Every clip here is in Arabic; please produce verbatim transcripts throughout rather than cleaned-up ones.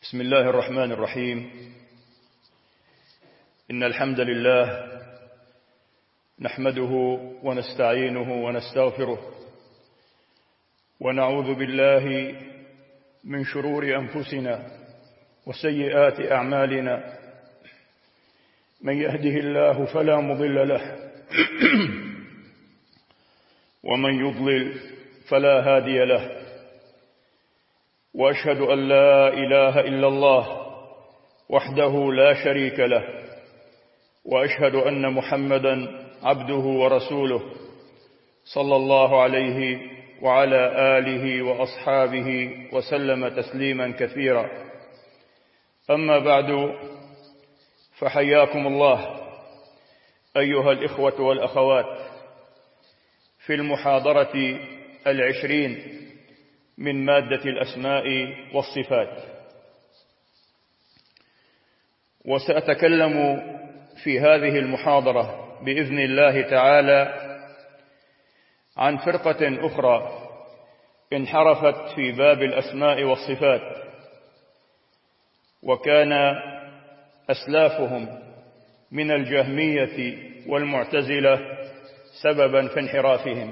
بسم الله الرحمن الرحيم. إن الحمد لله نحمده ونستعينه ونستغفره ونعوذ بالله من شرور أنفسنا وسيئات أعمالنا. من يهده الله فلا مضل له ومن يضلل فلا هادي له، وأشهد أن لا إله إلا الله وحده لا شريك له، وأشهد أن محمدا عبده ورسوله صلى الله عليه وعلى آله وأصحابه وسلم تسليما كثيرا. أما بعد، فحياكم الله أيها الإخوة والأخوات في المحاضرة العشرين من مادة الأسماء والصفات. وسأتكلم في هذه المحاضرة بإذن الله تعالى عن فرقة أخرى انحرفت في باب الأسماء والصفات، وكان أسلافهم من الجهمية والمعتزلة سببا في انحرافهم،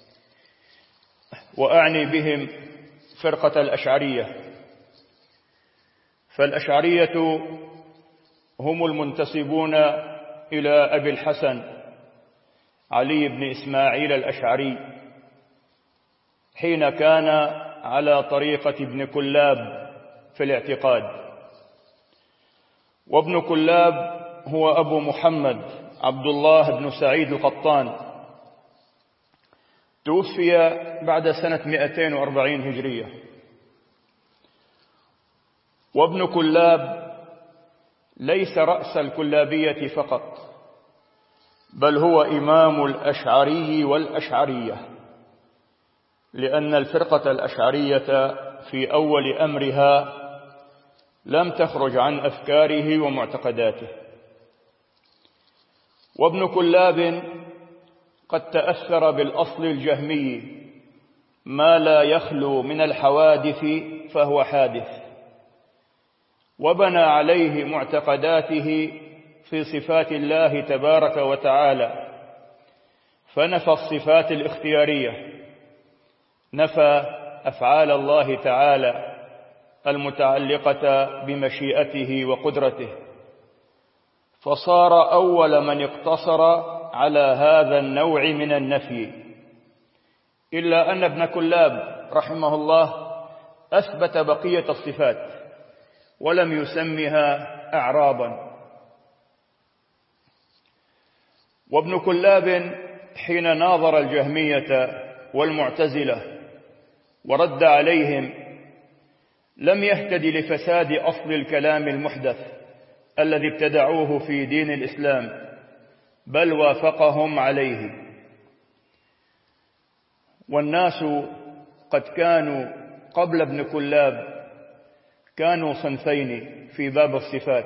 وأعني بهم فرقة الأشعرية. فالأشعرية هم المنتسبون إلى أبي الحسن علي بن إسماعيل الأشعري حين كان على طريقة ابن كلاب في الاعتقاد. وابن كلاب هو أبو محمد عبد الله بن سعيد القطان، توفي بعد سنة مئتين وأربعين هجرية. وابن كلاب ليس رأس الكلابية فقط، بل هو إمام الأشعري والأشعرية، لأن الفرقة الأشعرية في أول أمرها لم تخرج عن أفكاره ومعتقداته. وابن كلاب قد تأثر بالأصل الجهمي، ما لا يخلو من الحوادث فهو حادث، وبنى عليه معتقداته في صفات الله تبارك وتعالى، فنفى الصفات الاختيارية، نفى أفعال الله تعالى المتعلقة بمشيئته وقدرته، فصار أول من اقتصر على هذا النوع من النفي. إلا أن ابن كلاب رحمه الله أثبت بقية الصفات ولم يسمها أعرابا. وابن كلاب حين ناظر الجهمية والمعتزلة ورد عليهم لم يهتد لفساد أصل الكلام المحدث الذي ابتدعوه في دين الإسلام، بل وافقهم عليه. والناس قد كانوا قبل ابن كلاب كانوا صنفين في باب الصفات: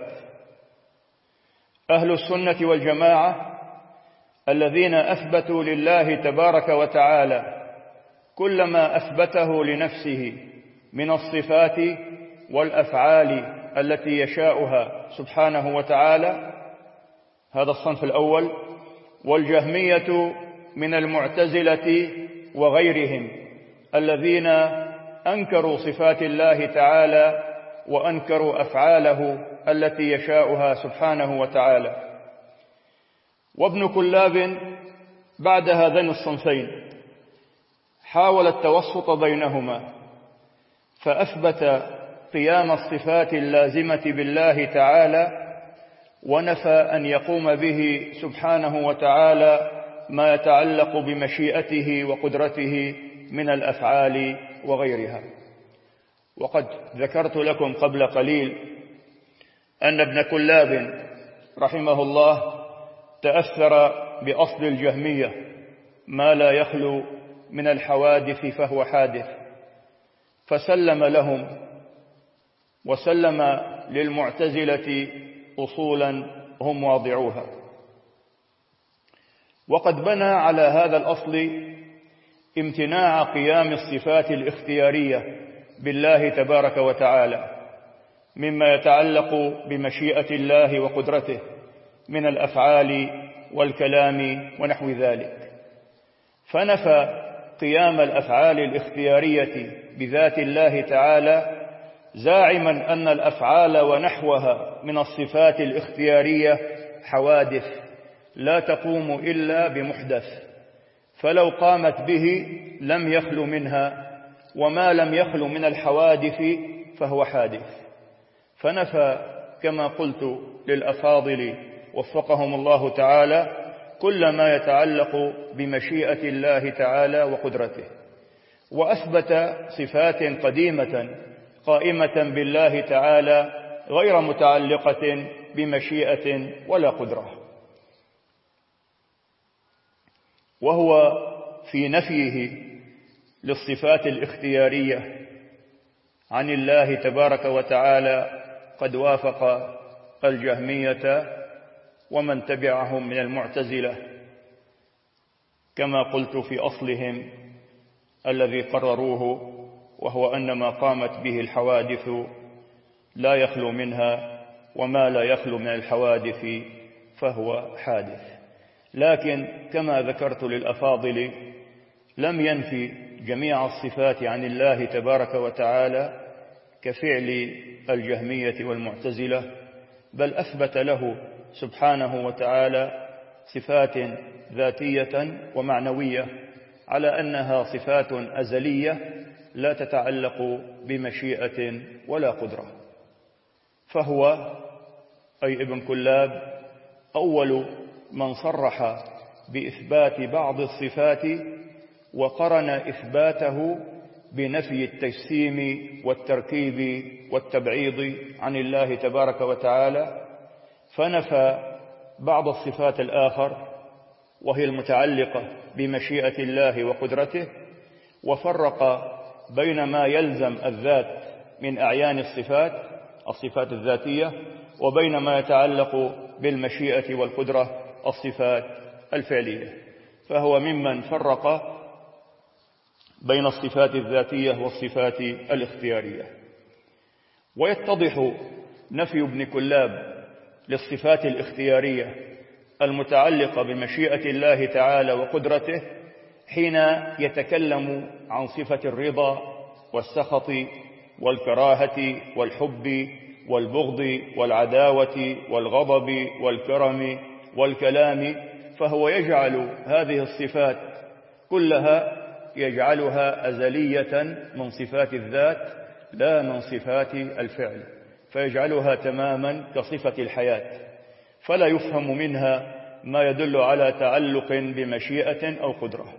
أهل السنة والجماعة الذين أثبتوا لله تبارك وتعالى كل ما أثبته لنفسه من الصفات والأفعال التي يشاؤها سبحانه وتعالى، هذا الصنف الأول. والجهمية من المعتزلة وغيرهم الذين أنكروا صفات الله تعالى وأنكروا أفعاله التي يشاؤها سبحانه وتعالى. وابن كلاب بعد هذين الصنفين حاول التوسط بينهما، فأثبت قيام الصفات اللازمة بالله تعالى، ونفى أن يقوم به سبحانه وتعالى ما يتعلق بمشيئته وقدرته من الأفعال وغيرها. وقد ذكرت لكم قبل قليل أن ابن كلاب رحمه الله تأثر بأصل الجهمية، ما لا يخلو من الحوادث فهو حادث، فسلم لهم وسلم للمعتزلة أصولا هم واضعوها. وقد بنى على هذا الأصل امتناع قيام الصفات الاختيارية بالله تبارك وتعالى، مما يتعلق بمشيئة الله وقدرته من الأفعال والكلام ونحو ذلك، فنفى قيام الأفعال الاختيارية بذات الله تعالى، زاعما أن الأفعال ونحوها من الصفات الاختيارية حوادث لا تقوم إلا بمحدث، فلو قامت به لم يخل منها، وما لم يخل من الحوادث فهو حادث. فنفى كما قلت للأفاضل وفقهم الله تعالى كل ما يتعلق بمشيئة الله تعالى وقدرته، وأثبت صفات قديمة قائمة بالله تعالى غير متعلقة بمشيئة ولا قدرة. وهو في نفيه للصفات الاختيارية عن الله تبارك وتعالى قد وافق الجهمية ومن تبعهم من المعتزلة، كما قلت في أصلهم الذي قرروه، وهو أن ما قامت به الحوادث لا يخلو منها، وما لا يخلو من الحوادث فهو حادث. لكن كما ذكرت للأفاضل لم ينفي جميع الصفات عن الله تبارك وتعالى كفعل الجهمية والمعتزلة، بل أثبت له سبحانه وتعالى صفات ذاتية ومعنوية على أنها صفات أزلية لا تتعلق بمشيئة ولا قدرة. فهو أي ابن كلاب أول من صرح بإثبات بعض الصفات وقرن إثباته بنفي التجسيم والتركيب والتبعيض عن الله تبارك وتعالى، فنفى بعض الصفات الآخر وهي المتعلقة بمشيئة الله وقدرته، وفرق بين ما يلزم الذات من أعيان الصفات الصفات الذاتية وبين ما يتعلق بالمشيئة والقدرة الصفات الفعلية. فهو ممن فرق بين الصفات الذاتية والصفات الاختيارية. ويتضح نفي ابن كلاب للصفات الاختيارية المتعلقة بمشيئة الله تعالى وقدرته حين يتكلم عن صفة الرضا والسخط والكراهة والحب والبغض والعداوة والغضب والكرم والكلام، فهو يجعل هذه الصفات كلها يجعلها أزلية من صفات الذات لا من صفات الفعل، فيجعلها تماما كصفة الحياة، فلا يفهم منها ما يدل على تعلق بمشيئة أو قدرة.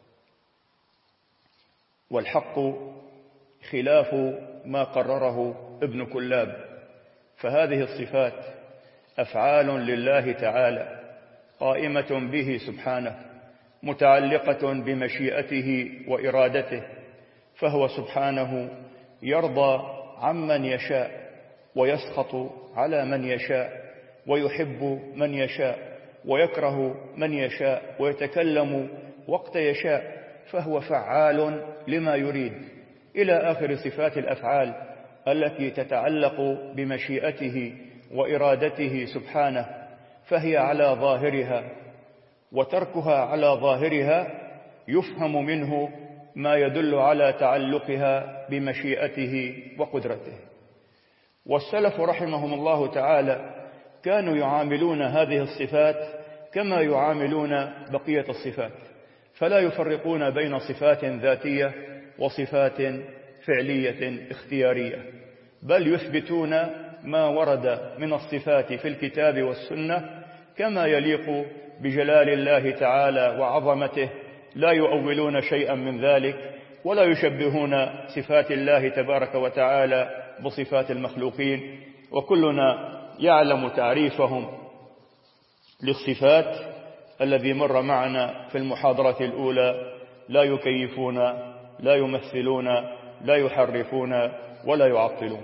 والحق خلاف ما قرره ابن كلاب، فهذه الصفات أفعال لله تعالى قائمة به سبحانه متعلقة بمشيئته وإرادته، فهو سبحانه يرضى عمن يشاء ويسخط على من يشاء ويحب من يشاء ويكره من يشاء ويتكلم وقت يشاء، فهو فعال لما يريد إلى آخر صفات الأفعال التي تتعلق بمشيئته وإرادته سبحانه، فهي على ظاهرها، وتركها على ظاهرها يفهم منه ما يدل على تعلقها بمشيئته وقدرته. والسلف رحمهم الله تعالى كانوا يعاملون هذه الصفات كما يعاملون بقية الصفات، فلا يفرقون بين صفات ذاتية وصفات فعلية اختيارية، بل يثبتون ما ورد من الصفات في الكتاب والسنة كما يليق بجلال الله تعالى وعظمته، لا يؤولون شيئا من ذلك ولا يشبهون صفات الله تبارك وتعالى بصفات المخلوقين. وكلنا يعلم تعريفهم للصفات الذي مر معنا في المحاضرة الأولى: لا يكيفون، لا يمثلون، لا يحرفون، ولا يعطلون.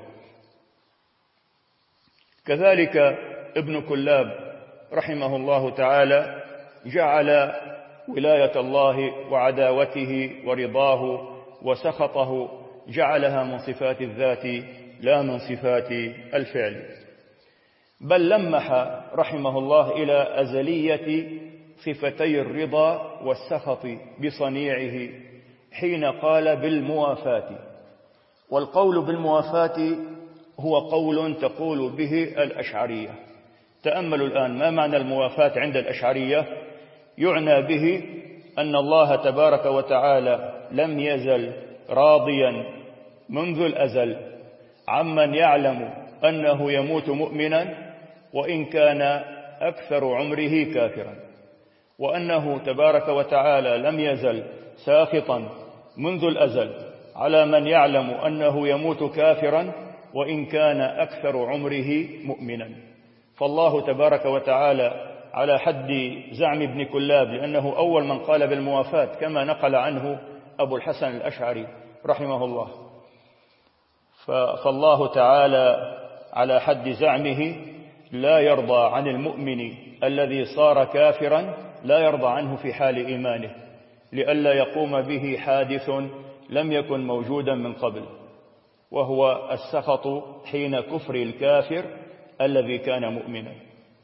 كذلك ابن كلاب رحمه الله تعالى جعل ولاية الله وعداوته ورضاه وسخطه جعلها من صفات الذات لا من صفات الفعل. بل لمح رحمه الله إلى أزلية صفتي الرضا والسخط بصنيعه حين قال بالموافاة. والقول بالموافاة هو قول تقول به الأشعرية. تأملوا الآن ما معنى الموافاة عند الأشعرية. يعنى به أن الله تبارك وتعالى لم يزل راضيا منذ الأزل عمن يعلم أنه يموت مؤمنا وإن كان أكثر عمره كافرا، وأنه تبارك وتعالى لم يزل ساخطا منذ الأزل على من يعلم أنه يموت كافرا وإن كان أكثر عمره مؤمنا. فالله تبارك وتعالى على حد زعم ابن كلاب، لأنه أول من قال بالموافاة كما نقل عنه أبو الحسن الأشعري رحمه الله، فالله تعالى على حد زعمه لا يرضى عن المؤمن الذي صار كافرا، لا يرضى عنه في حال إيمانه لئلا يقوم به حادث لم يكن موجودا من قبل، وهو السخط حين كفر الكافر الذي كان مؤمنا.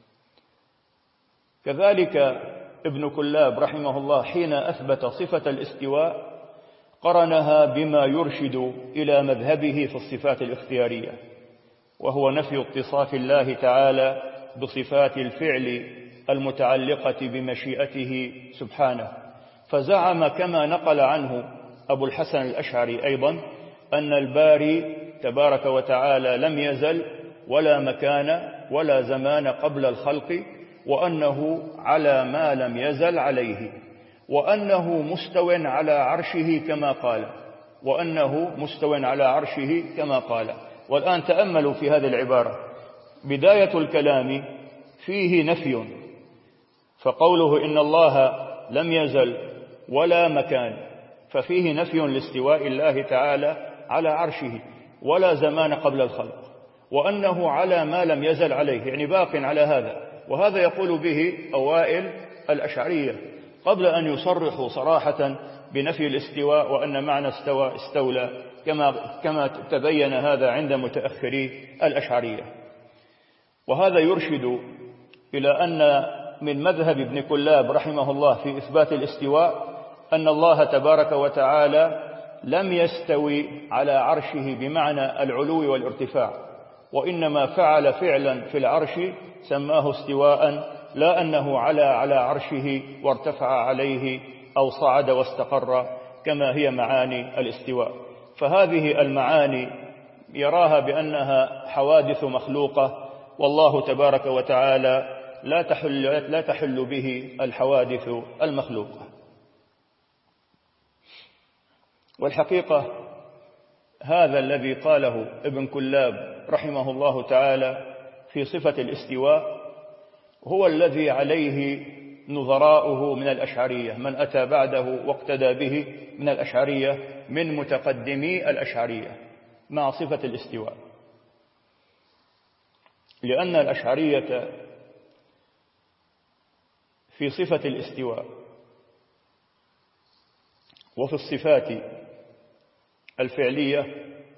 كذلك ابن كلاب رحمه الله حين أثبت صفة الاستواء قرنها بما يرشد إلى مذهبه في الصفات الاختيارية، وهو نفي اتصاف الله تعالى بصفات الفعل المتعلقة بمشيئته سبحانه. فزعم كما نقل عنه أبو الحسن الأشعري أيضا أن الباري تبارك وتعالى لم يزل ولا مكان ولا زمان قبل الخلق، وأنه على ما لم يزل عليه، وأنه مستو على عرشه كما قال وأنه مستو على عرشه كما قال. والآن تأملوا في هذه العبارة، بداية الكلام فيه نفي، فقوله إن الله لم يزل ولا مكان ففيه نفي لاستواء الله تعالى على عرشه ولا زمان قبل الخلق، وأنه على ما لم يزل عليه، يعني باق على هذا. وهذا يقول به أوائل الأشعرية قبل أن يصرحوا صراحة بنفي الاستواء وأن معنى استوى استولى كما كما تبين هذا عند متأخري الأشعرية. وهذا يرشد إلى أن من مذهب ابن كلاب رحمه الله في إثبات الاستواء أن الله تبارك وتعالى لم يستوي على عرشه بمعنى العلو والارتفاع، وإنما فعل فعلا في العرش سماه استواء، لا أنه على على عرشه وارتفع عليه أو صعد واستقر كما هي معاني الاستواء. فهذه المعاني يراها بأنها حوادث مخلوقة، والله تبارك وتعالى لا تحل, لا تحل به الحوادث المخلوقة. والحقيقة هذا الذي قاله ابن كلاب رحمه الله تعالى في صفة الاستواء هو الذي عليه نظراؤه من الأشعرية، من أتى بعده واقتدى به من الأشعرية من متقدمي الأشعرية مع صفة الاستواء، لأن الأشعرية في صفة الاستواء وفي الصفات الفعلية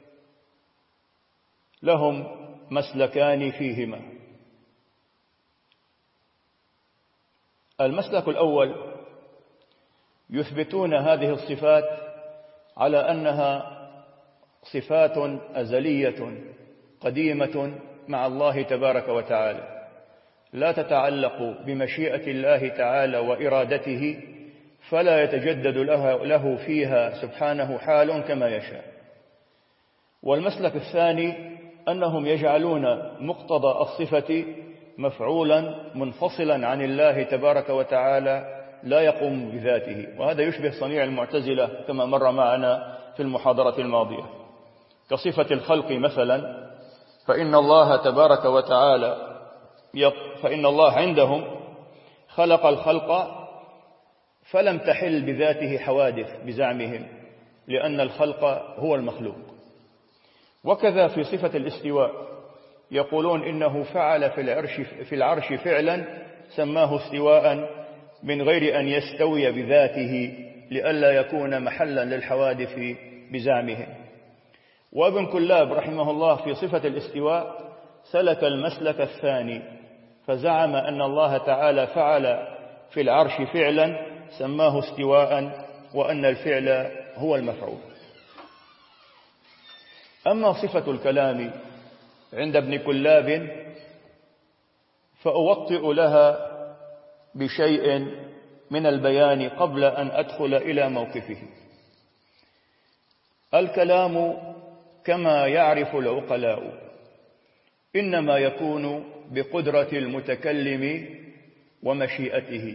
لهم مسلكان فيهما. المسلك الأول يثبتون هذه الصفات على أنها صفات أزلية قديمة مع الله تبارك وتعالى، لا تتعلق بمشيئة الله تعالى وإرادته، فلا يتجدد له فيها سبحانه حال كما يشاء. والمسلك الثاني أنهم يجعلون مقتضى الصفة مفعولا منفصلا عن الله تبارك وتعالى لا يقوم بذاته، وهذا يشبه صنيع المعتزلة كما مر معنا في المحاضرة الماضية. كصفة الخلق مثلا، فإن الله تبارك وتعالى فإن الله عندهم خلق الخلق فلم تحل بذاته حوادث بزعمهم، لأن الخلق هو المخلوق. وكذا في صفة الاستواء يقولون إنه فعل في العرش, في العرش فعلا سماه استواء من غير أن يستوي بذاته لئلا يكون محلا للحوادث بزعمهم. وابن كلاب رحمه الله في صفة الاستواء سلك المسلك الثاني، فزعم أن الله تعالى فعل في العرش فعلا سماه استواء، وأن الفعل هو المفعول. أما صفة الكلام عند ابن كلاب فأوطئ لها بشيء من البيان قبل أن أدخل إلى موقفه. الكلام كما يعرف العقلاء إنما يكون بقدرة المتكلم ومشيئته،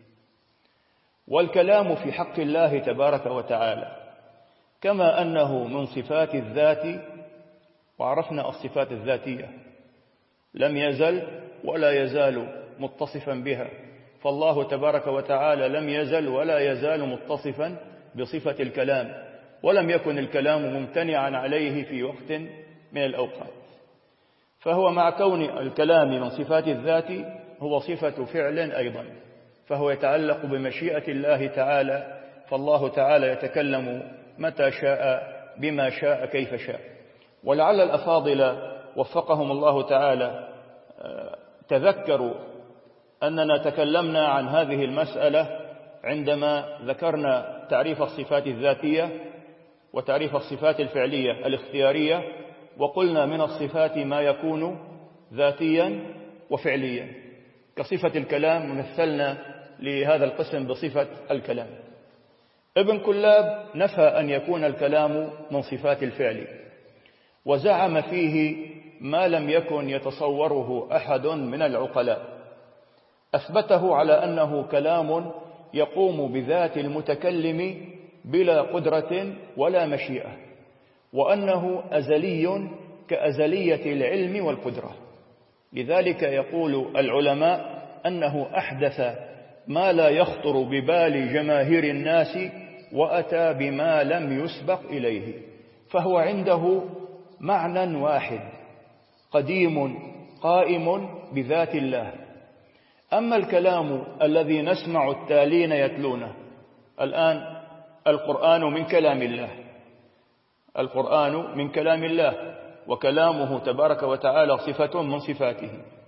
والكلام في حق الله تبارك وتعالى كما أنه من صفات الذات، وعرفنا الصفات الذاتية لم يزل ولا يزال متصفا بها، فالله تبارك وتعالى لم يزل ولا يزال متصفا بصفة الكلام، ولم يكن الكلام ممتنعا عليه في وقت من الأوقات، فهو مع كون الكلام من صفات الذات هو صفة فعل أيضا، فهو يتعلق بمشيئة الله تعالى، فالله تعالى يتكلم متى شاء بما شاء كيف شاء. ولعل الأفاضل وفقهم الله تعالى تذكروا أننا تكلمنا عن هذه المسألة عندما ذكرنا تعريف الصفات الذاتية وتعريف الصفات الفعلية الاختيارية، وقلنا من الصفات ما يكون ذاتيا وفعليا، كصفة الكلام مثلنا لهذا القسم بصفة الكلام. ابن كلاب نفى أن يكون الكلام من صفات الفعل، وزعم فيه ما لم يكن يتصوره أحد من العقلاء، أثبته على أنه كلام يقوم بذات المتكلم بلا قدرة ولا مشيئة، وأنه أزلي كأزلية العلم والقدرة. لذلك يقول العلماء أنه أحدث ما لا يخطر ببال جماهير الناس وأتى بما لم يسبق إليه، فهو عنده معنى واحد قديم قائم بذات الله. أما الكلام الذي نسمع التالين يتلونه الآن، القرآن من كلام الله، القرآن من كلام الله، وكلامه تبارك وتعالى صفة من صفاته.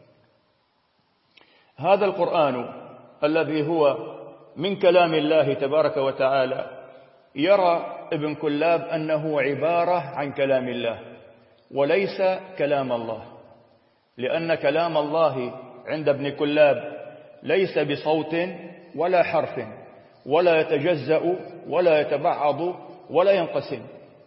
هذا القرآن الذي هو من كلام الله تبارك وتعالى يرى ابن كلاب أنه عبارة عن كلام الله وليس كلام الله، لأن كلام الله عند ابن كلاب ليس بصوت ولا حرف ولا يتجزأ ولا يتبعض ولا ينقسم.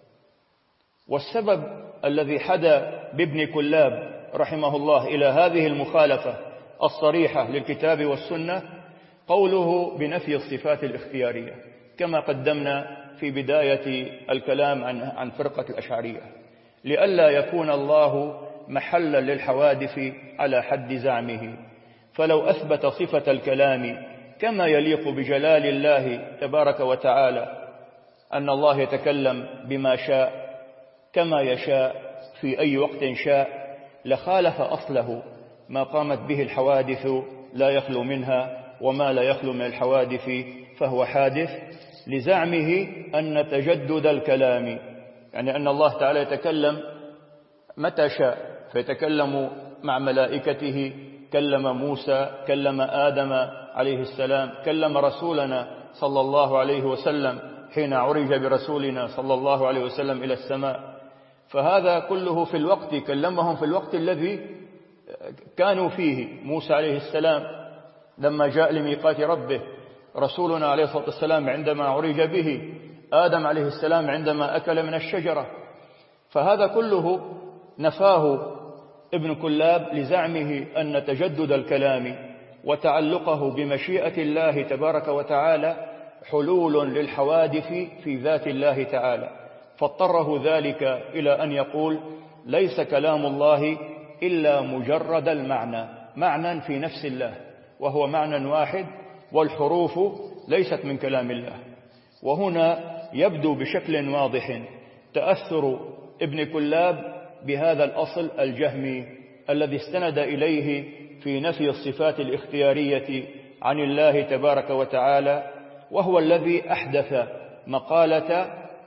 والسبب الذي حدا بابن كلاب رحمه الله إلى هذه المخالفة الصريحة للكتاب والسنة قوله بنفي الصفات الاختيارية، كما قدمنا في بداية الكلام عن عن فرقة الأشعرية، لئلا يكون الله محلا للحوادث على حد زعمه. فلو أثبت صفة الكلام كما يليق بجلال الله تبارك وتعالى، أن الله يتكلم بما شاء كما يشاء في أي وقت شاء، لخالف أصله ما قامت به الحوادث لا يخلو منها، وما لا يخلو من الحوادث فهو حادث، لزعمه أن تجدد الكلام يعني أن الله تعالى يتكلم متى شاء، فيتكلم مع ملائكته، كلم موسى، كلم آدم عليه السلام، كلم رسولنا صلى الله عليه وسلم حين عرج برسولنا صلى الله عليه وسلم إلى السماء. فهذا كله في الوقت، كلمهم في الوقت الذي كانوا فيه، موسى عليه السلام لما جاء لميقات ربه، رسولنا عليه الصلاة والسلام عندما عرج به، آدم عليه السلام عندما أكل من الشجرة. فهذا كله نفاه ابن كلاب لزعمه أن تجدد الكلام وتعلقه بمشيئة الله تبارك وتعالى حلول للحوادث في ذات الله تعالى، فاضطره ذلك إلى أن يقول ليس كلام الله إلا مجرد المعنى، معنى في نفس الله، وهو معنى واحد، والحروف ليست من كلام الله. وهنا يبدو بشكل واضح تأثر ابن كلاب بهذا الأصل الجهمي الذي استند إليه في نفي الصفات الاختيارية عن الله تبارك وتعالى، وهو الذي أحدث مقالة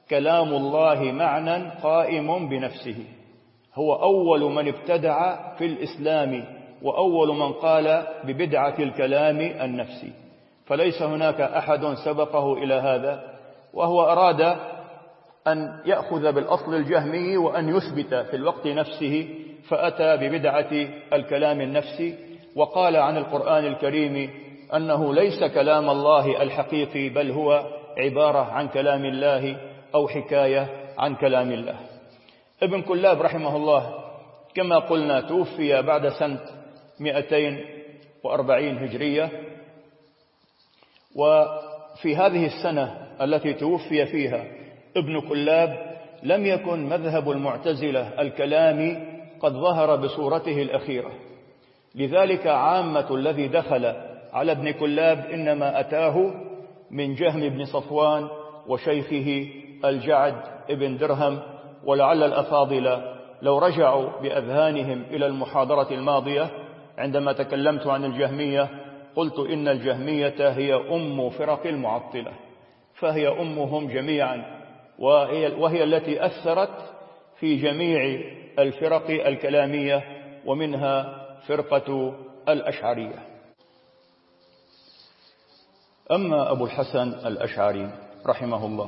كلام الله معنى قائم بنفسه، هو أول من ابتدع في الإسلام وأول من قال ببدعة الكلام النفسي، فليس هناك أحد سبقه إلى هذا، وهو أراد أن يأخذ بالأصل الجهمي وأن يثبت في الوقت نفسه، فأتى ببدعة الكلام النفسي وقال عن القرآن الكريم أنه ليس كلام الله الحقيقي، بل هو عبارة عن كلام الله أو حكاية عن كلام الله. ابن كلاب رحمه الله كما قلنا توفي بعد سنة مئتين وأربعين هجرية، وفي هذه السنة التي توفي فيها ابن كلاب لم يكن مذهب المعتزلة الكلامي قد ظهر بصورته الأخيرة، لذلك عامة الذي دخل على ابن كلاب إنما أتاه من جهم بن صفوان وشيخه الجعد ابن درهم. ولعل الأفاضل لو رجعوا بأذهانهم إلى المحاضرة الماضية عندما تكلمت عن الجهمية قلت إن الجهمية هي أم فرق المعطلة، فهي أمهم جميعا، وهي, وهي التي أثرت في جميع الفرق الكلامية ومنها فرقة الأشعرية. أما أبو الحسن الأشعري رحمه الله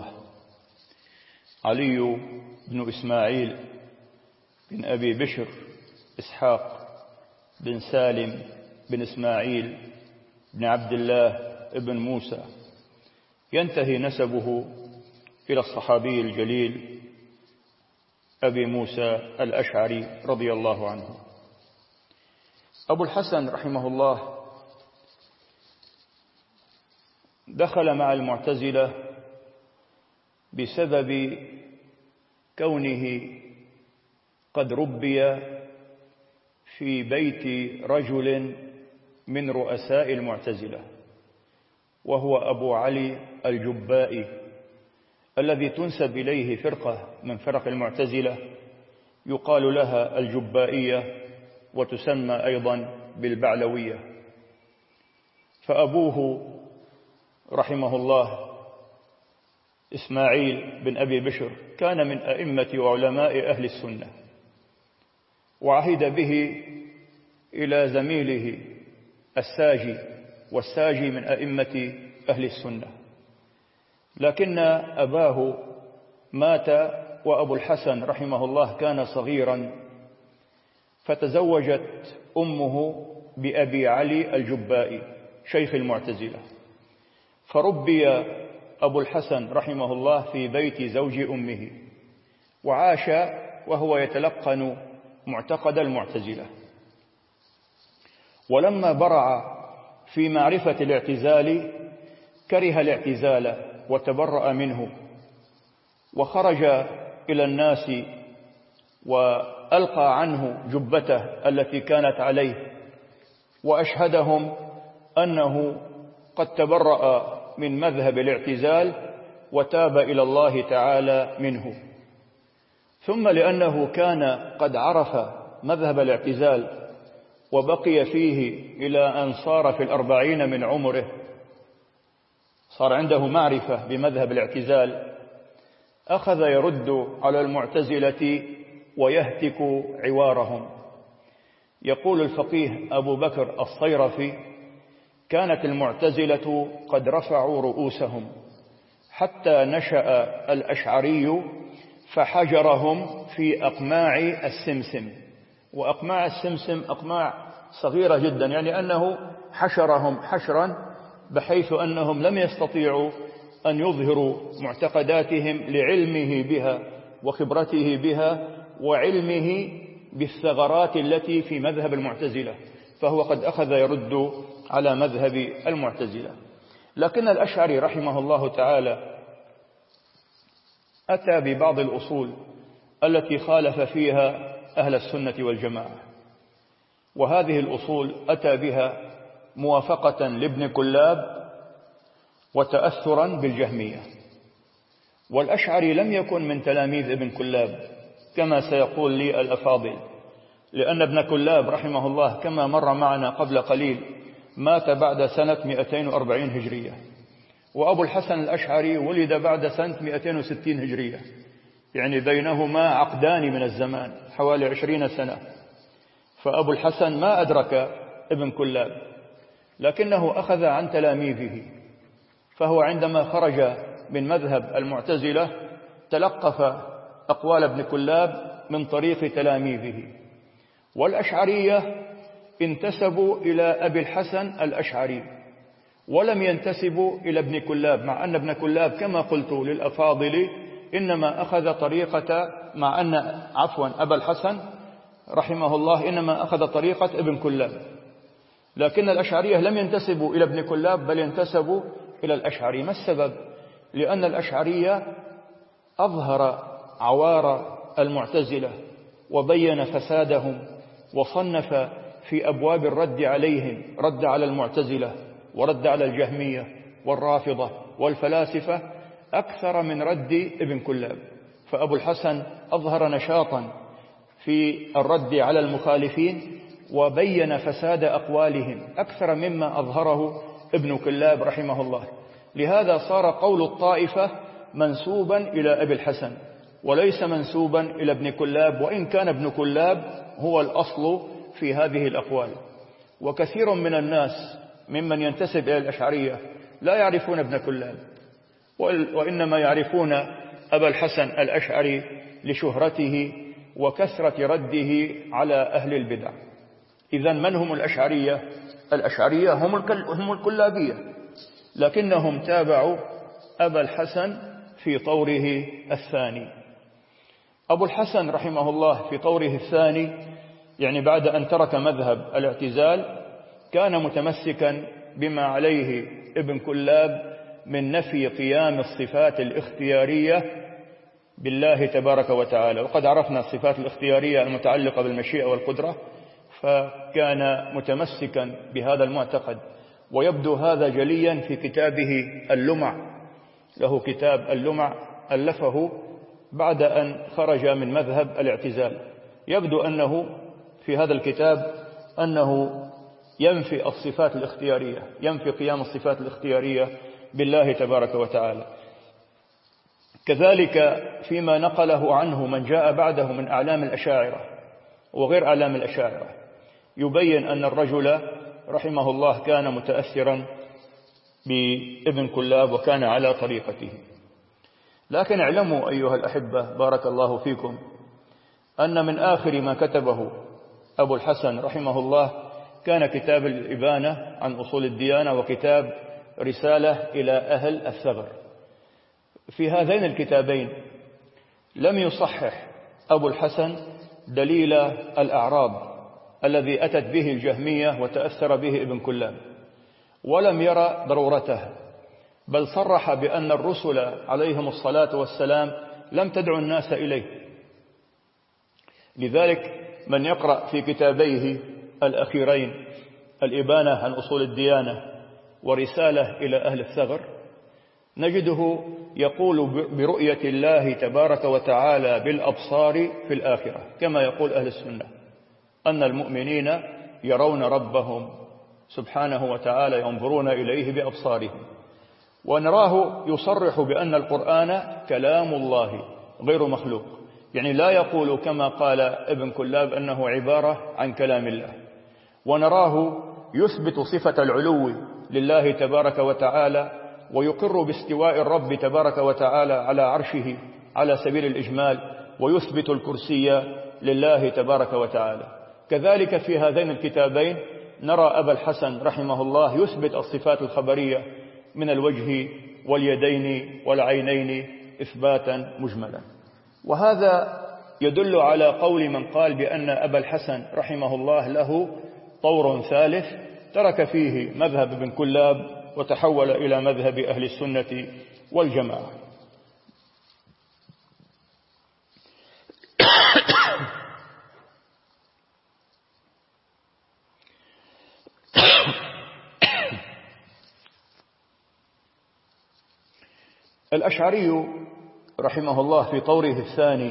علي بن إسماعيل بن أبي بشر إسحاق بن سالم بن إسماعيل بن عبد الله بن موسى، ينتهي نسبه إلى الصحابي الجليل أبي موسى الأشعري رضي الله عنه. أبو الحسن رحمه الله دخل مع المعتزلة بسبب كونه قد ربي في بيت رجل من رؤساء المعتزلة، وهو أبو علي الجبائي الذي تنسب إليه فرقة من فرق المعتزلة يقال لها الجبائية وتسمى أيضا بالبعلوية. فأبوه رحمه الله إسماعيل بن أبي بشر كان من أئمة وعلماء أهل السنة، وعهد به إلى زميله الساجي، والساجي من أئمة أهل السنة، لكن أباه مات وأبو الحسن رحمه الله كان صغيرا، فتزوجت أمه بأبي علي الجبائي شيخ المعتزلة، فربي أبو الحسن رحمه الله في بيت زوج أمه، وعاش وهو يتلقن معتقد المعتزلة. ولما برع في معرفة الاعتزال كره الاعتزال وتبرأ منه، وخرج إلى الناس وألقى عنه جبته التي كانت عليه، وأشهدهم أنه قد تبرأ من مذهب الاعتزال وتاب إلى الله تعالى منه. ثم لأنه كان قد عرف مذهب الاعتزال وبقي فيه إلى أن صار في الأربعين من عمره، صار عنده معرفة بمذهب الاعتزال، أخذ يرد على المعتزلة ويهتك عوارهم. يقول الفقيه أبو بكر الصيرفي: كانت المعتزلة قد رفعوا رؤوسهم حتى نشأ الأشعري فحجرهم في أقماع السمسم. وأقماع السمسم أقماع صغيرة جدا، يعني أنه حشرهم حشرا بحيث أنهم لم يستطيعوا أن يظهروا معتقداتهم لعلمه بها وخبرته بها وعلمه بالثغرات التي في مذهب المعتزلة، فهو قد أخذ يرد على مذهب المعتزلة. لكن الأشعري رحمه الله تعالى أتى ببعض الأصول التي خالف فيها أهل السنة والجماعة، وهذه الأصول أتى بها موافقة لابن كلاب وتأثرا بالجهمية. والأشعري لم يكن من تلاميذ ابن كلاب كما سيقول لي الأفاضل، لأن ابن كلاب رحمه الله كما مر معنا قبل قليل مات بعد سنة مئتين وأربعين هجرية، وأبو الحسن الأشعري ولد بعد سنة مئتين وستين هجرية، يعني بينهما عقدان من الزمان حوالي عشرين سنة. فأبو الحسن ما أدرك ابن كلاب، لكنه أخذ عن تلاميذه، فهو عندما خرج من مذهب المعتزلة تلقف أقوال ابن كلاب من طريق تلاميذه. والأشعرية انتسبوا إلى أبي الحسن الأشعري ولم ينتسبوا إلى ابن كلاب، مع أن ابن كلاب كما قلت للأفاضل إنما أخذ طريقة، مع أن عفوا أبا الحسن رحمه الله إنما أخذ طريقة ابن كلاب، لكن الأشعرية لم ينتسبوا إلى ابن كلاب بل ينتسبوا إلى الأشعري. ما السبب؟ لأن الأشعرية أظهر عوار المعتزلة وبين فسادهم وصنف في أبواب الرد عليهم، رد على المعتزلة ورد على الجهمية والرافضة والفلاسفة أكثر من رد ابن كلاب. فأبو الحسن أظهر نشاطا في الرد على المخالفين وبين فساد أقوالهم أكثر مما أظهره ابن كلاب رحمه الله. لهذا صار قول الطائفة منسوبا إلى أبي الحسن وليس منسوبا إلى ابن كلاب، وإن كان ابن كلاب هو الأصل في هذه الأقوال. وكثير من الناس ممن ينتسب إلى الأشعرية لا يعرفون ابن كلاب، وإنما يعرفون أبا الحسن الأشعري لشهرته وكثرة رده على أهل البدع. إذن من هم الأشعرية؟ الأشعرية هم الكلابية، لكنهم تابعوا أبا الحسن في طوره الثاني. أبو الحسن رحمه الله في طوره الثاني، يعني بعد أن ترك مذهب الاعتزال، كان متمسكا بما عليه ابن كلاب من نفي قيام الصفات الاختيارية بالله تبارك وتعالى. وقد عرفنا الصفات الاختيارية المتعلقة بالمشيئة والقدرة، فكان متمسكا بهذا المعتقد، ويبدو هذا جليا في كتابه اللمع. له كتاب اللمع ألفه بعد أن خرج من مذهب الاعتزال. يبدو أنه في هذا الكتاب أنه ينفي الصفات الاختيارية، ينفي قيام الصفات الاختيارية بالله تبارك وتعالى. كذلك فيما نقله عنه من جاء بعده من أعلام الأشاعرة وغير أعلام الأشاعرة، يبين أن الرجل رحمه الله كان متأثرا بابن كلاب وكان على طريقته. لكن اعلموا أيها الأحبة بارك الله فيكم أن من آخر ما كتبه أبو الحسن رحمه الله كان كتاب الإبانة عن أصول الديانة وكتاب رسالة إلى أهل الثغر. في هذين الكتابين لم يصحح أبو الحسن دليل الأعراض الذي أتت به الجهمية وتأثر به ابن كلاب، ولم يرى ضرورته، بل صرح بأن الرسل عليهم الصلاة والسلام لم تدعو الناس إليه. لذلك من يقرأ في كتابيه الأخيرين الإبانة عن أصول الديانة ورسالة إلى أهل الثغر نجده يقول برؤية الله تبارك وتعالى بالأبصار في الآخرة، كما يقول أهل السنة أن المؤمنين يرون ربهم سبحانه وتعالى ينظرون إليه بأبصارهم. ونراه يصرح بأن القرآن كلام الله غير مخلوق، يعني لا يقول كما قال ابن كلاب أنه عبارة عن كلام الله. ونراه يثبت صفة العلو لله تبارك وتعالى ويقر باستواء الرب تبارك وتعالى على عرشه على سبيل الإجمال، ويثبت الكرسي لله تبارك وتعالى. كذلك في هذين الكتابين نرى أبا الحسن رحمه الله يثبت الصفات الخبرية من الوجه واليدين والعينين إثباتا مجملا. وهذا يدل على قول من قال بأن أبا الحسن رحمه الله له طور ثالث ترك فيه مذهب ابن كلاب وتحول إلى مذهب أهل السنة والجماعة. الأشعري رحمه الله في طوره الثاني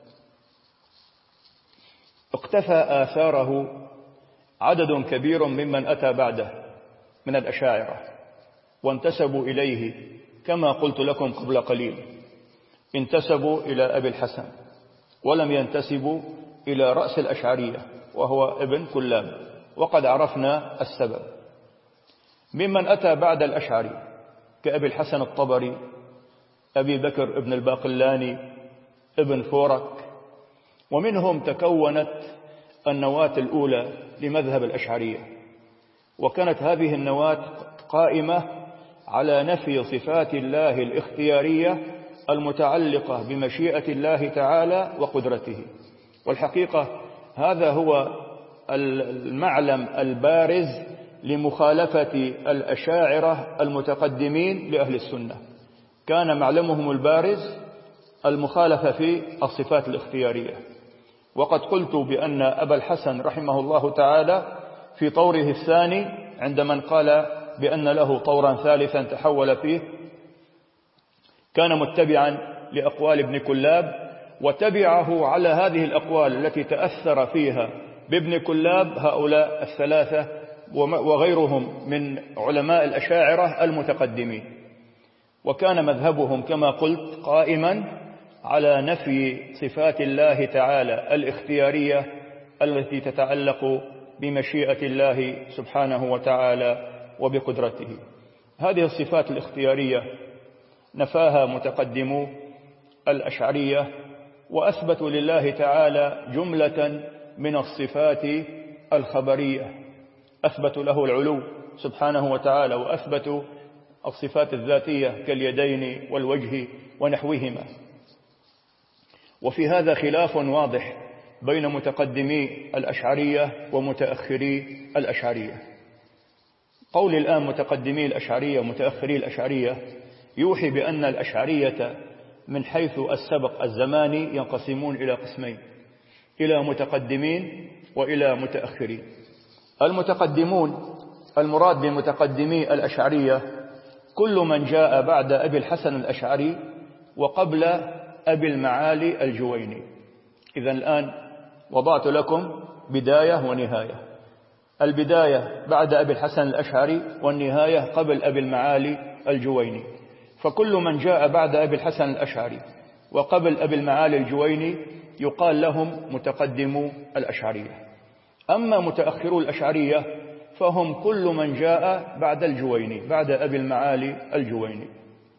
اقتفى آثاره عدد كبير ممن أتى بعده من الأشاعرة، وانتسبوا إليه كما قلت لكم قبل قليل، انتسبوا إلى أبي الحسن ولم ينتسبوا إلى رأس الأشعرية وهو ابن كلاب، وقد عرفنا السبب. ممن أتى بعد الأشعري كأبي الحسن الطبري، أبي بكر ابن الباقلاني، ابن فورك، ومنهم تكونت النواة الأولى لمذهب الأشعرية، وكانت هذه النواة قائمة على نفي صفات الله الاختيارية المتعلقة بمشيئة الله تعالى وقدرته. والحقيقة هذا هو المعلم البارز لمخالفة الأشاعرة المتقدمين لأهل السنة، كان معلمهم البارز المخالفة في الصفات الاختيارية. وقد قلت بأن أبا الحسن رحمه الله تعالى في طوره الثاني عند من قال بأن له طورا ثالثا تحول فيه كان متبعا لأقوال ابن كلاب، وتبعه على هذه الأقوال التي تأثر فيها بابن كلاب هؤلاء الثلاثة وغيرهم من علماء الأشاعرة المتقدمين. وكان مذهبهم كما قلت قائما على نفي صفات الله تعالى الاختيارية التي تتعلق بمشيئة الله سبحانه وتعالى وبقدرته. هذه الصفات الاختيارية نفاها متقدمو الأشعرية، وأثبتوا لله تعالى جملة من الصفات الخبرية، أثبتوا له العلو سبحانه وتعالى، وأثبتوا الصفات الذاتية كاليدين والوجه ونحوهما. وفي هذا خلاف واضح بين متقدمي الأشعرية ومتأخري الأشعرية. قول الآن متقدمي الأشعرية ومتأخري الأشعرية يوحي بأن الأشعرية من حيث السبق الزماني ينقسمون إلى قسمين، إلى متقدمين وإلى متأخرين. المتقدمون المراد بمتقدمي الأشعرية كل من جاء بعد أبي الحسن الأشعري وقبل أبي المعالي الجويني. إذن الآن وضعت لكم بداية ونهاية، البداية بعد أبي الحسن الأشعري والنهاية قبل أبي المعالي الجويني. فكل من جاء بعد أبي الحسن الأشعري وقبل أبي المعالي الجويني يقال لهم متقدمو الأشعرية. أما متأخرو الأشعرية فهم كل من جاء بعد الجويني، بعد أبي المعالي الجويني.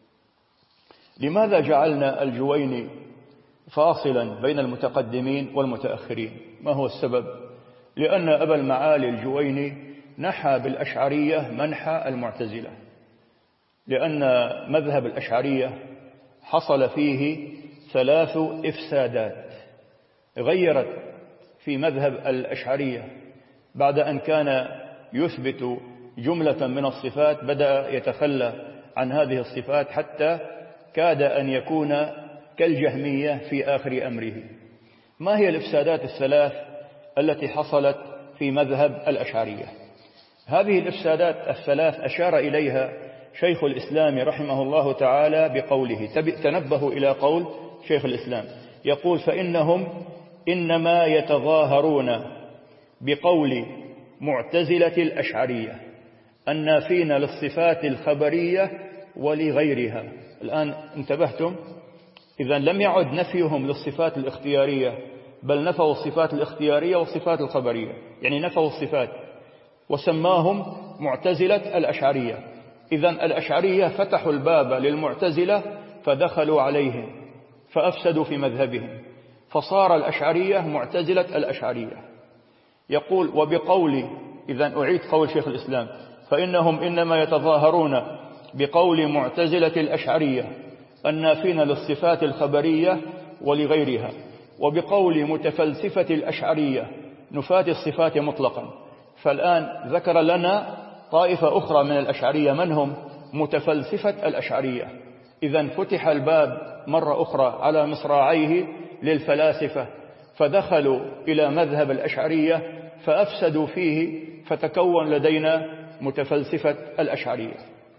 لماذا جعلنا الجويني فاصلا بين المتقدمين والمتأخرين؟ ما هو السبب؟ لأن أبا المعالي الجويني نحى بالأشعرية منحى المعتزلة، لأن مذهب الأشعرية حصل فيه ثلاث إفسادات غيرت في مذهب الأشعرية. بعد أن كان يثبت جملة من الصفات بدأ يتخلى عن هذه الصفات حتى كاد أن يكون كالجهمية في آخر أمره. ما هي الإفسادات الثلاث التي حصلت في مذهب الأشعرية؟ هذه الإفسادات الثلاث أشار إليها شيخ الإسلام رحمه الله تعالى بقوله، تنبهوا إلى قول شيخ الإسلام يقول: فإنهم إنما يتظاهرون بقول معتزلة الأشعرية النافين للصفات الخبرية ولغيرها. الآن انتبهتم؟ إذن لم يعد نفيهم للصفات الاختيارية، بل نفوا الصفات الاختيارية والصفات الخبرية، يعني نفوا الصفات وسماهم معتزلة الأشعرية. إذن الأشعرية فتحوا الباب للمعتزلة فدخلوا عليهم فأفسدوا في مذهبهم، فصار الأشعرية معتزلة الأشعرية. يقول: وبقول، إذن أعيد قول شيخ الإسلام، فإنهم إنما يتظاهرون بقول معتزلة الأشعرية النافين للصفات الخبرية ولغيرها، وبقول متفلسفة الأشعرية نفاة الصفات مطلقا. فالآن ذكر لنا طائفة أخرى من الأشعرية، من هم؟ متفلسفة الأشعرية. إذن فتح الباب مرة أخرى على مصراعيه للفلاسفة، فدخلوا إلى مذهب الأشعرية فأفسدوا فيه، فتكون لدينا متفلسفة الأشعرية.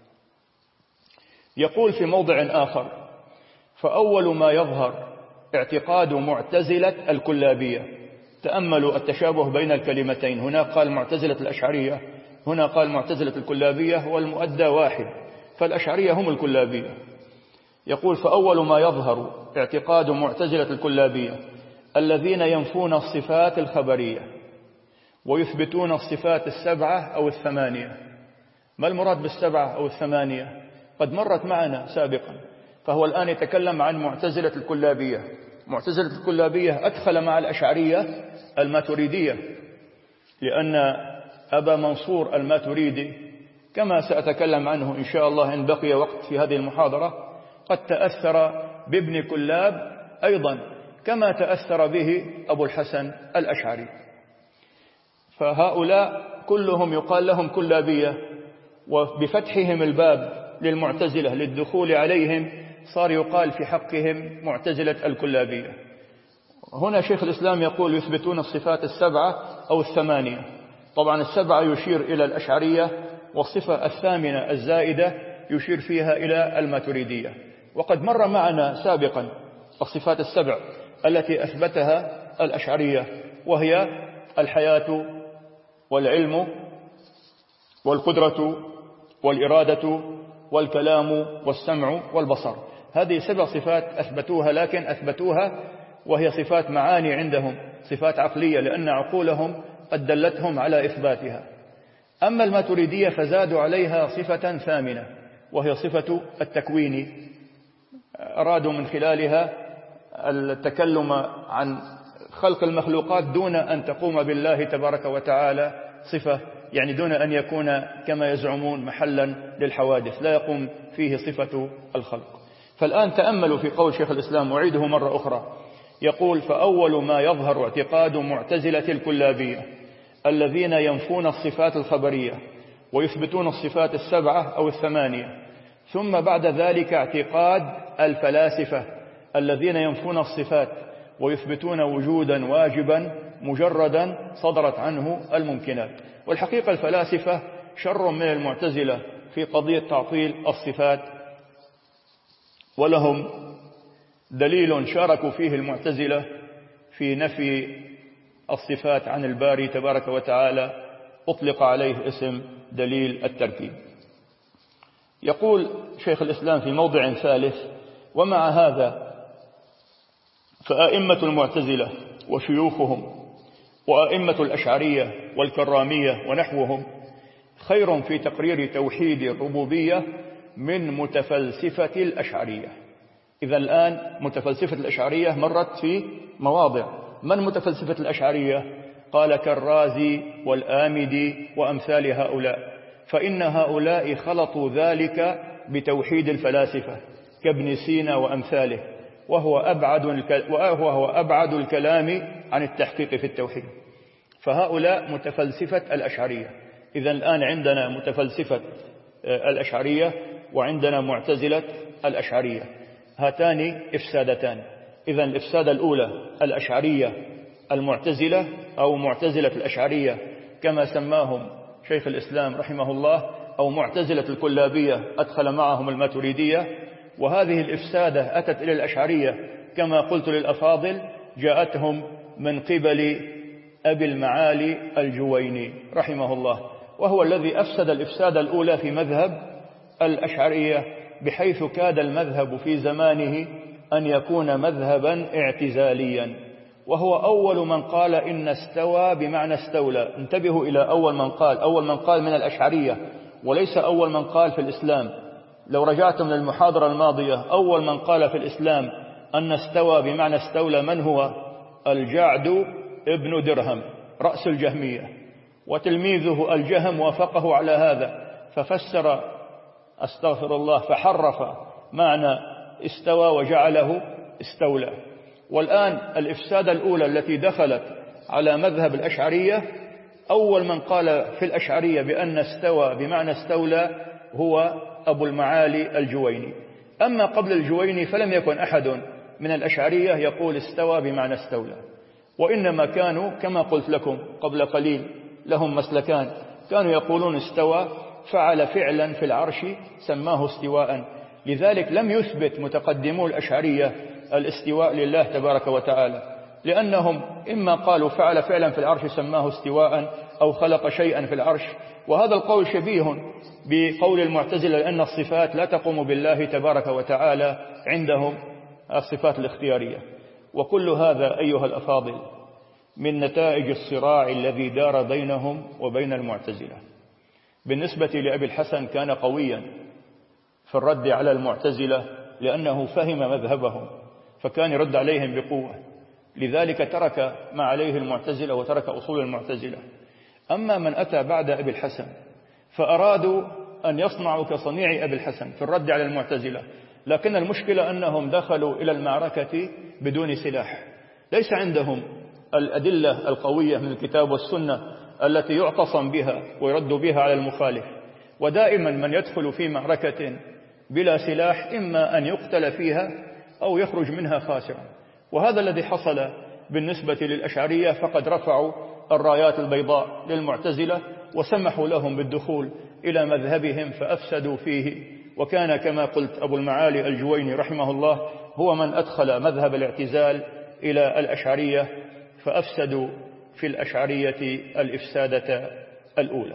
يقول في موضع آخر: فأول ما يظهر اعتقاد معتزلة الكلابية. تأملوا التشابه بين الكلمتين، هنا قال معتزلة الأشعرية، هنا قال معتزلة الكلابية، والمؤدى واحد، فالأشعرية هم الكلابية. يقول فأول ما يظهر اعتقاد معتزلة الكلابية الذين ينفون الصفات الخبرية ويثبتون الصفات السبعة أو الثمانية. ما المراد بالسبعة أو الثمانية؟ قد مرت معنا سابقا، فهو الآن يتكلم عن معتزلة الكلابية. معتزلة الكلابية أدخل مع الأشعرية الماتريدية، لأن أبا منصور الماتريدي كما سأتكلم عنه إن شاء الله إن بقي وقت في هذه المحاضرة قد تأثر بابن كلاب أيضا كما تأثر به أبو الحسن الأشعري. فهؤلاء كلهم يقال لهم كلابية، وبفتحهم الباب للمعتزلة للدخول عليهم صار يقال في حقهم معتزلة الكلابية. هنا شيخ الإسلام يقول يثبتون الصفات السبعة أو الثمانية. طبعا السبعة يشير إلى الأشعرية، والصفة الثامنة الزائدة يشير فيها إلى الماتريدية. وقد مر معنا سابقا الصفات السبع التي أثبتها الأشعرية، وهي الحياة والعلم والقدرة والإرادة والكلام والسمع والبصر. هذه سبع صفات أثبتوها، لكن أثبتوها وهي صفات معاني عندهم، صفات عقلية، لأن عقولهم قد دلتهم على إثباتها. أما الماتريدية فزادوا عليها صفة ثامنة وهي صفة التكوين، أرادوا من خلالها التكلم عن خلق المخلوقات دون أن تقوم بالله تبارك وتعالى صفة، يعني دون أن يكون كما يزعمون محلا للحوادث لا يقوم فيه صفة الخلق. فالآن تأملوا في قول شيخ الإسلام، أعيده مرة أخرى، يقول فأول ما يظهر اعتقاد معتزلة الكلابية الذين ينفون الصفات الخبرية ويثبتون الصفات السبعة أو الثمانية، ثم بعد ذلك اعتقاد الفلاسفة الذين ينفون الصفات ويثبتون وجودا واجبا مجردا صدرت عنه الممكنات. والحقيقة الفلاسفة شر من المعتزلة في قضية تعطيل الصفات، ولهم دليل شاركوا فيه المعتزلة في نفي الصفات عن الباري تبارك وتعالى، أطلق عليه اسم دليل التركيب. يقول شيخ الإسلام في موضع ثالث: ومع هذا فأئمة المعتزلة وشيوخهم وأئمة الأشعرية والكرامية ونحوهم خير في تقرير توحيد الربوبية من متفلسفة الأشعرية. إذا الآن متفلسفة الأشعرية مرت في مواضع. من متفلسفة الأشعرية؟ قال كالرازي والآمدي وأمثال هؤلاء، فإن هؤلاء خلطوا ذلك بتوحيد الفلاسفة كابن سينا وأمثاله، وهو أبعد, وهو أبعد الكلام عن التحقيق في التوحيد. فهؤلاء متفلسفة الأشعرية. إذا الآن عندنا متفلسفة الأشعرية وعندنا معتزلة الأشعرية، هاتان إفسادتان. إذا الإفسادة الأولى الأشعرية المعتزلة أو معتزلة الأشعرية كما سماهم شيخ الإسلام رحمه الله، أو معتزلة الكلابية أدخل معهم الماتريدية. وهذه الإفسادة أتت إلى الأشعرية كما قلت للأفاضل، جاءتهم من قبل أبي المعالي الجويني رحمه الله، وهو الذي أفسد الإفسادة الأولى في مذهب الأشعرية، بحيث كاد المذهب في زمانه أن يكون مذهبا اعتزاليا، وهو أول من قال إن استوى بمعنى استولى. انتبهوا إلى أول من قال، أول من قال من الأشعرية وليس أول من قال في الإسلام. لو رجعتم للمحاضرة الماضية، أول من قال في الإسلام أن استوى بمعنى استولى من هو؟ الجعد ابن درهم رأس الجهمية، وتلميذه الجهم وافقه على هذا، ففسر استغفر الله فحرف معنى استوى وجعله استولى. والآن الإفسادة الأولى التي دخلت على مذهب الأشعرية، أول من قال في الأشعرية بأن استوى بمعنى استولى هو أبو المعالي الجويني. أما قبل الجويني فلم يكن أحد من الأشعرية يقول استوى بمعنى استولى، وإنما كانوا كما قلت لكم قبل قليل لهم مسلكان، كانوا يقولون استوى فعل فعلا في العرش سماه استواء. لذلك لم يثبت متقدمو الأشعرية الاستواء لله تبارك وتعالى، لأنهم إما قالوا فعل فعلا في العرش سماه استواء أو خلق شيئا في العرش، وهذا القول شبيه بقول المعتزلة لأن الصفات لا تقوم بالله تبارك وتعالى عندهم الصفات الاختيارية. وكل هذا أيها الأفاضل من نتائج الصراع الذي دار بينهم وبين المعتزلة. بالنسبة لأبي الحسن كان قويا في الرد على المعتزلة لأنه فهم مذهبهم فكان يرد عليهم بقوة، لذلك ترك ما عليه المعتزلة وترك أصول المعتزلة. أما من أتى بعد أبي الحسن فأرادوا أن يصنعوا كصنيع أبي الحسن في الرد على المعتزلة، لكن المشكلة أنهم دخلوا إلى المعركة بدون سلاح، ليس عندهم الأدلة القوية من الكتاب والسنة التي يعتصم بها ويرد بها على المخالف. ودائما من يدخل في معركة بلا سلاح إما أن يقتل فيها أو يخرج منها خاسرا، وهذا الذي حصل بالنسبة للأشعرية، فقد رفعوا الرايات البيضاء للمعتزلة وسمحوا لهم بالدخول إلى مذهبهم فأفسدوا فيه. وكان كما قلت أبو المعالي الجويني رحمه الله هو من أدخل مذهب الاعتزال إلى الأشعرية فأفسدوا في الأشعرية الإفسادة الأولى.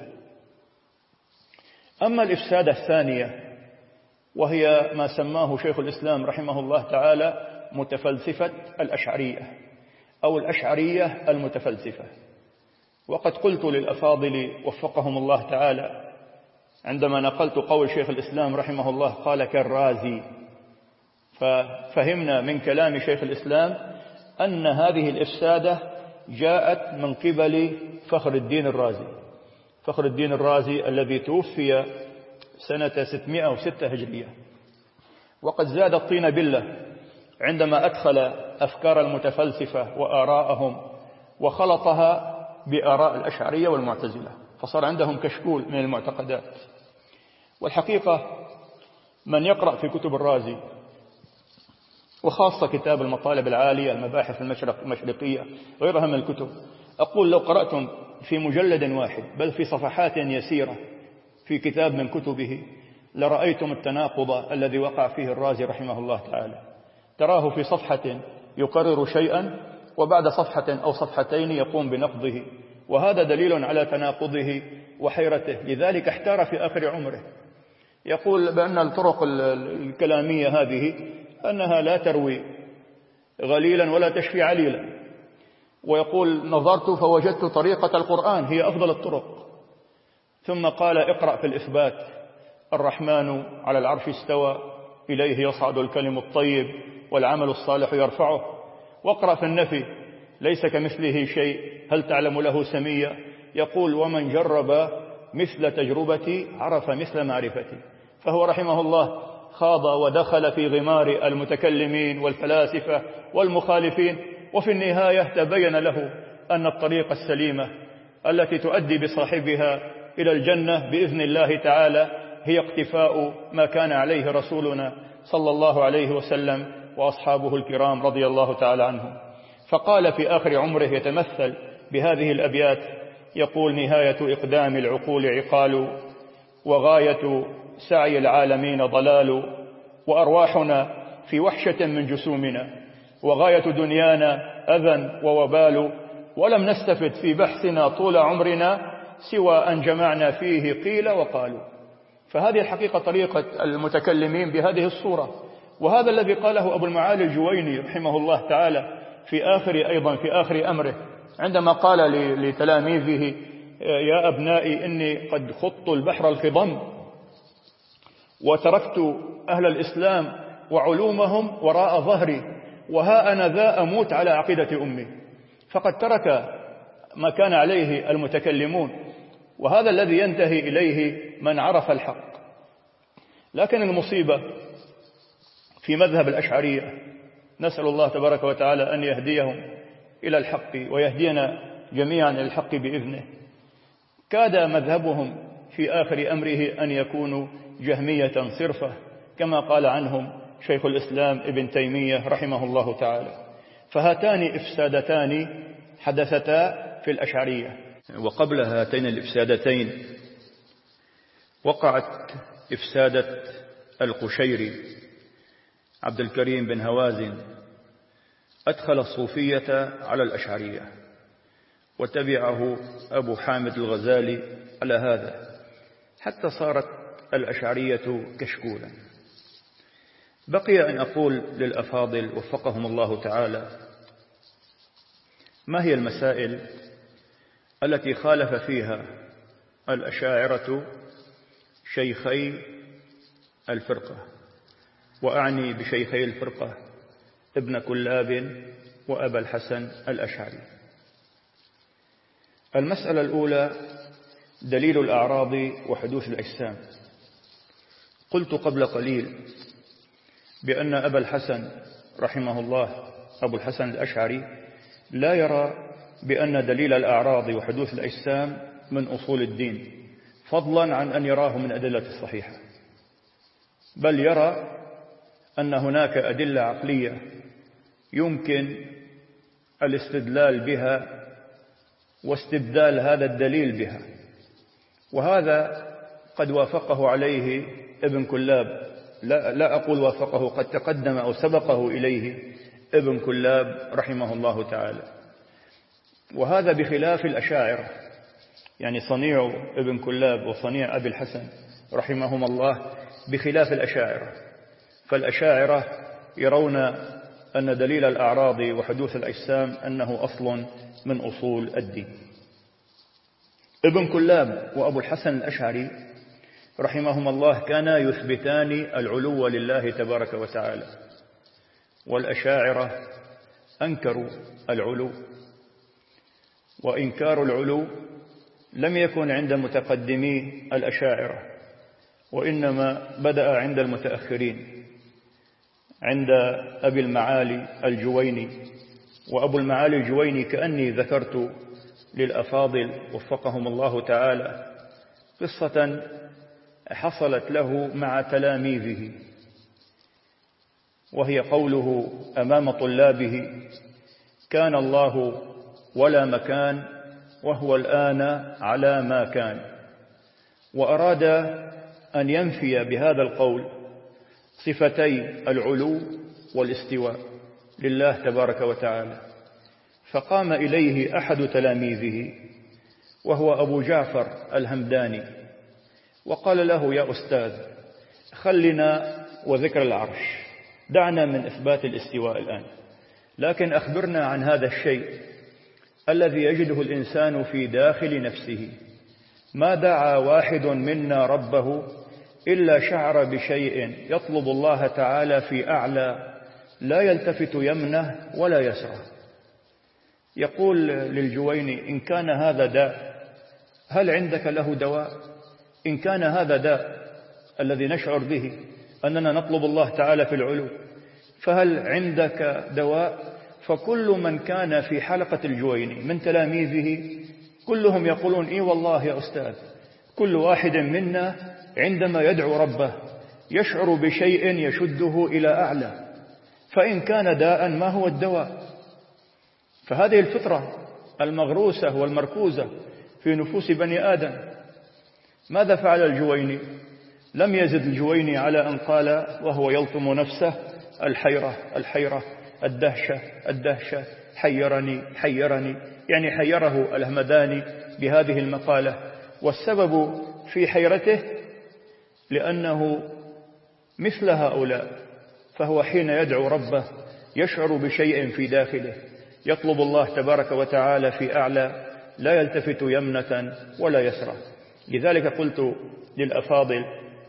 أما الإفسادة الثانية وهي ما سماه شيخ الإسلام رحمه الله تعالى متفلسفة الأشعرية أو الأشعرية المتفلسفة. وقد قلت للأفاضل وفقهم الله تعالى عندما نقلت قول شيخ الإسلام رحمه الله قال كالرازي، ففهمنا من كلام شيخ الإسلام أن هذه الإفسادة جاءت من قبل فخر الدين الرازي، فخر الدين الرازي الذي توفي سنة ستمائة وستة هجرية. وقد زاد الطين بلة عندما أدخل أفكار المتفلسفة وآراءهم وخلطها بآراء الأشعرية والمعتزلة، فصار عندهم كشكول من المعتقدات. والحقيقة من يقرأ في كتب الرازي وخاصة كتاب المطالب العالية المباحث المشرق المشرقية غيرها من الكتب، أقول لو قرأتم في مجلد واحد بل في صفحات يسيرة في كتاب من كتبه لرأيتم التناقض الذي وقع فيه الرازي رحمه الله تعالى. تراه في صفحة يقرر شيئا وبعد صفحة أو صفحتين يقوم بنقضه، وهذا دليل على تناقضه وحيرته، لذلك احتار في آخر عمره. يقول بأن الطرق الكلامية هذه أنها لا تروي غليلا ولا تشفي عليلا، ويقول نظرت فوجدت طريقة القرآن هي أفضل الطرق. ثم قال اقرأ في الإثبات الرحمن على العرش استوى إليه يصعد الكلم الطيب والعمل الصالح يرفعه، واقرأ في النفي ليس كمثله شيء هل تعلم له سميا، يقول ومن جرب مثل تجربتي عرف مثل معرفتي. فهو رحمه الله خاض ودخل في غمار المتكلمين والفلاسفة والمخالفين، وفي النهاية تبين له أن الطريقة السليمة التي تؤدي بصاحبها إلى الجنة بإذن الله تعالى هي اقتفاء ما كان عليه رسولنا صلى الله عليه وسلم وأصحابه الكرام رضي الله تعالى عنهم. فقال في آخر عمره يتمثل بهذه الأبيات، يقول نهاية إقدام العقول عقال، وغاية سعي العالمين ضلال، وأرواحنا في وحشة من جسومنا، وغاية دنيانا أذى ووبال، ولم نستفد في بحثنا طول عمرنا سوى أن جمعنا فيه قيل وقالوا. فهذه الحقيقة طريقة المتكلمين بهذه الصورة، وهذا الذي قاله أبو المعالي الجويني رحمه الله تعالى في آخر أيضا في آخر أمره عندما قال لتلاميذه يا أبنائي إني قد خضت البحر الخضم وتركت أهل الإسلام وعلومهم وراء ظهري، وها أنا ذا أموت على عقيدة أمي. فقد ترك ما كان عليه المتكلمون، وهذا الذي ينتهي إليه من عرف الحق. لكن المصيبة في مذهب الأشعرية، نسأل الله تبارك وتعالى أن يهديهم إلى الحق ويهدينا جميعا إلى الحق بإذنه، كاد مذهبهم في آخر أمره أن يكونوا جهمية صرفة كما قال عنهم شيخ الإسلام ابن تيمية رحمه الله تعالى. فهاتان إفسادتان حدثتا في الأشعرية. وقبل هاتين الإفسادتين وقعت إفسادة القشيري عبد الكريم بن هوازن أدخل الصوفية على الأشعرية، وتبعه أبو حامد الغزالي على هذا حتى صارت الأشعرية كشكولا. بقي أن أقول للأفاضل وفقهم الله تعالى ما هي المسائل التي خالف فيها الأشاعرة شيخي الفرقة، وأعني بشيخي الفرقة ابن كلاب وأبا الحسن الأشعري. المسألة الأولى دليل الأعراض وحدوث الأجسام. قلت قبل قليل بأن أبا الحسن رحمه الله أبو الحسن الأشعري لا يرى بأن دليل الأعراض وحدوث الأجسام من أصول الدين، فضلا عن أن يراه من أدلة الصحيحة، بل يرى أن هناك أدلة عقلية يمكن الاستدلال بها واستبدال هذا الدليل بها، وهذا قد وافقه عليه ابن كلاب. لا, لا أقول وافقه، قد تقدم أو سبقه إليه ابن كلاب رحمه الله تعالى، وهذا بخلاف الأشاعرة، يعني صنيع ابن كلاب وصنيع أبي الحسن رحمهم الله بخلاف الأشاعرة. فالأشاعرة يرون أن دليل الأعراض وحدوث الأجسام أنه أصل من أصول الدين. ابن كلاب وأبو الحسن الأشعري رحمهم الله كانا يثبتان العلو لله تبارك وتعالى، والأشاعرة أنكروا العلو، وإنكار العلو لم يكن عند متقدمي الأشاعرة، وإنما بدأ عند المتأخرين، عند أبي المعالي الجويني. وأبو المعالي الجويني كأني ذكرت للأفاضل وفقهم الله تعالى قصة حصلت له مع تلاميذه، وهي قوله أمام طلابه: كان الله ولا مكان وهو الآن على ما كان. وأراد أن ينفي بهذا القول صفتي العلو والاستواء لله تبارك وتعالى، فقام إليه أحد تلاميذه وهو أبو جعفر الهمداني وقال له: يا أستاذ، خلنا وذكر العرش، دعنا من إثبات الاستواء الآن، لكن أخبرنا عن هذا الشيء الذي يجده الإنسان في داخل نفسه. ما دعا واحد منا ربه إلا شعر بشيء يطلب الله تعالى في أعلى لا يلتفت يمنه ولا يسره. يقول للجويني: إن كان هذا داء هل عندك له دواء؟ إن كان هذا داء الذي نشعر به أننا نطلب الله تعالى في العلو، فهل عندك دواء؟ فكل من كان في حلقة الجويني من تلاميذه كلهم يقولون: إي والله يا أستاذ، كل واحد منا عندما يدعو ربه يشعر بشيء يشده إلى أعلى، فإن كان داء ما هو الدواء؟ فهذه الفطرة المغروسة والمركوزة في نفوس بني آدم. ماذا فعل الجويني؟ لم يزد الجويني على أن قال وهو يلطم نفسه: الحيرة الحيرة، الدهشة الدهشة، حيرني حيرني، يعني حيره الهمداني بهذه المقالة. والسبب في حيرته لأنه مثل هؤلاء، فهو حين يدعو ربه يشعر بشيء في داخله، يطلب الله تبارك وتعالى في أعلى لا يلتفت يمنة ولا يسرى. لذلك قلت للأفاضل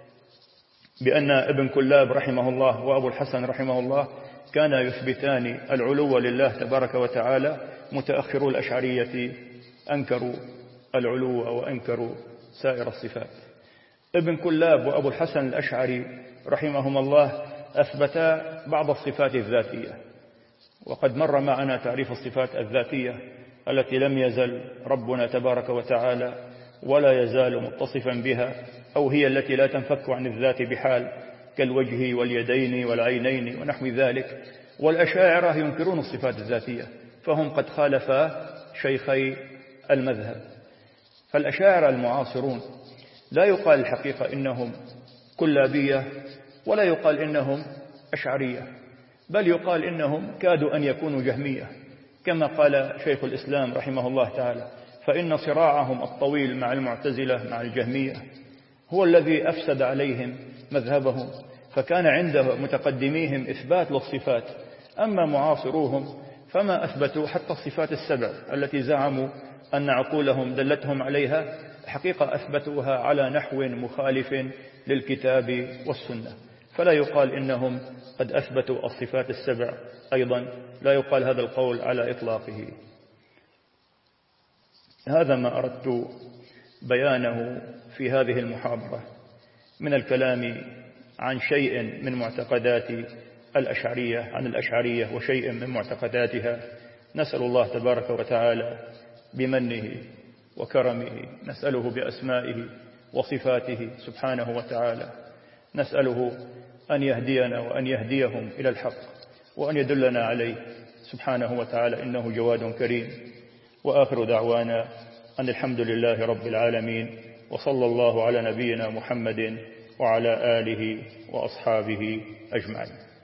بأن ابن كلاب رحمه الله وأبو الحسن رحمه الله كان يثبتان العلو لله تبارك وتعالى، متأخرو الأشعرية أنكروا العلو وأنكروا سائر الصفات. ابن كلاب وأبو الحسن الأشعري رحمهما الله أثبتا بعض الصفات الذاتية، وقد مر معنا تعريف الصفات الذاتية التي لم يزل ربنا تبارك وتعالى ولا يزال متصفا بها، أو هي التي لا تنفك عن الذات بحال، كالوجه واليدين والعينين ونحو ذلك. والأشاعرة ينكرون الصفات الذاتية، فهم قد خالفا شيخي المذهب. فالأشاعرة المعاصرون لا يقال الحقيقة إنهم كلابية ولا يقال إنهم أشعرية، بل يقال إنهم كادوا أن يكونوا جهمية، كما قال شيخ الإسلام رحمه الله تعالى: فإن صراعهم الطويل مع المعتزلة مع الجهمية هو الذي أفسد عليهم مذهبهم، فكان عند متقدميهم إثبات للصفات، أما معاصروهم فما أثبتوا حتى الصفات السبع التي زعموا أن عقولهم دلتهم عليها، حقيقة أثبتوها على نحو مخالف للكتاب والسنة. فلا يقال إنهم قد أثبتوا الصفات السبع، أيضا لا يقال هذا القول على إطلاقه. هذا ما أردت بيانه في هذه المحاضرة من الكلام عن شيء من معتقدات الأشعرية عن الأشعرية وشيء من معتقداتها. نسأل الله تبارك وتعالى بمنه وكرمه، نسأله بأسمائه وصفاته سبحانه وتعالى، نسأله أن يهدينا وأن يهديهم إلى الحق وأن يدلنا عليه سبحانه وتعالى، إنه جواد كريم. وآخر دعوانا أن الحمد لله رب العالمين، وصلى الله على نبينا محمد وعلى آله وأصحابه أجمعين.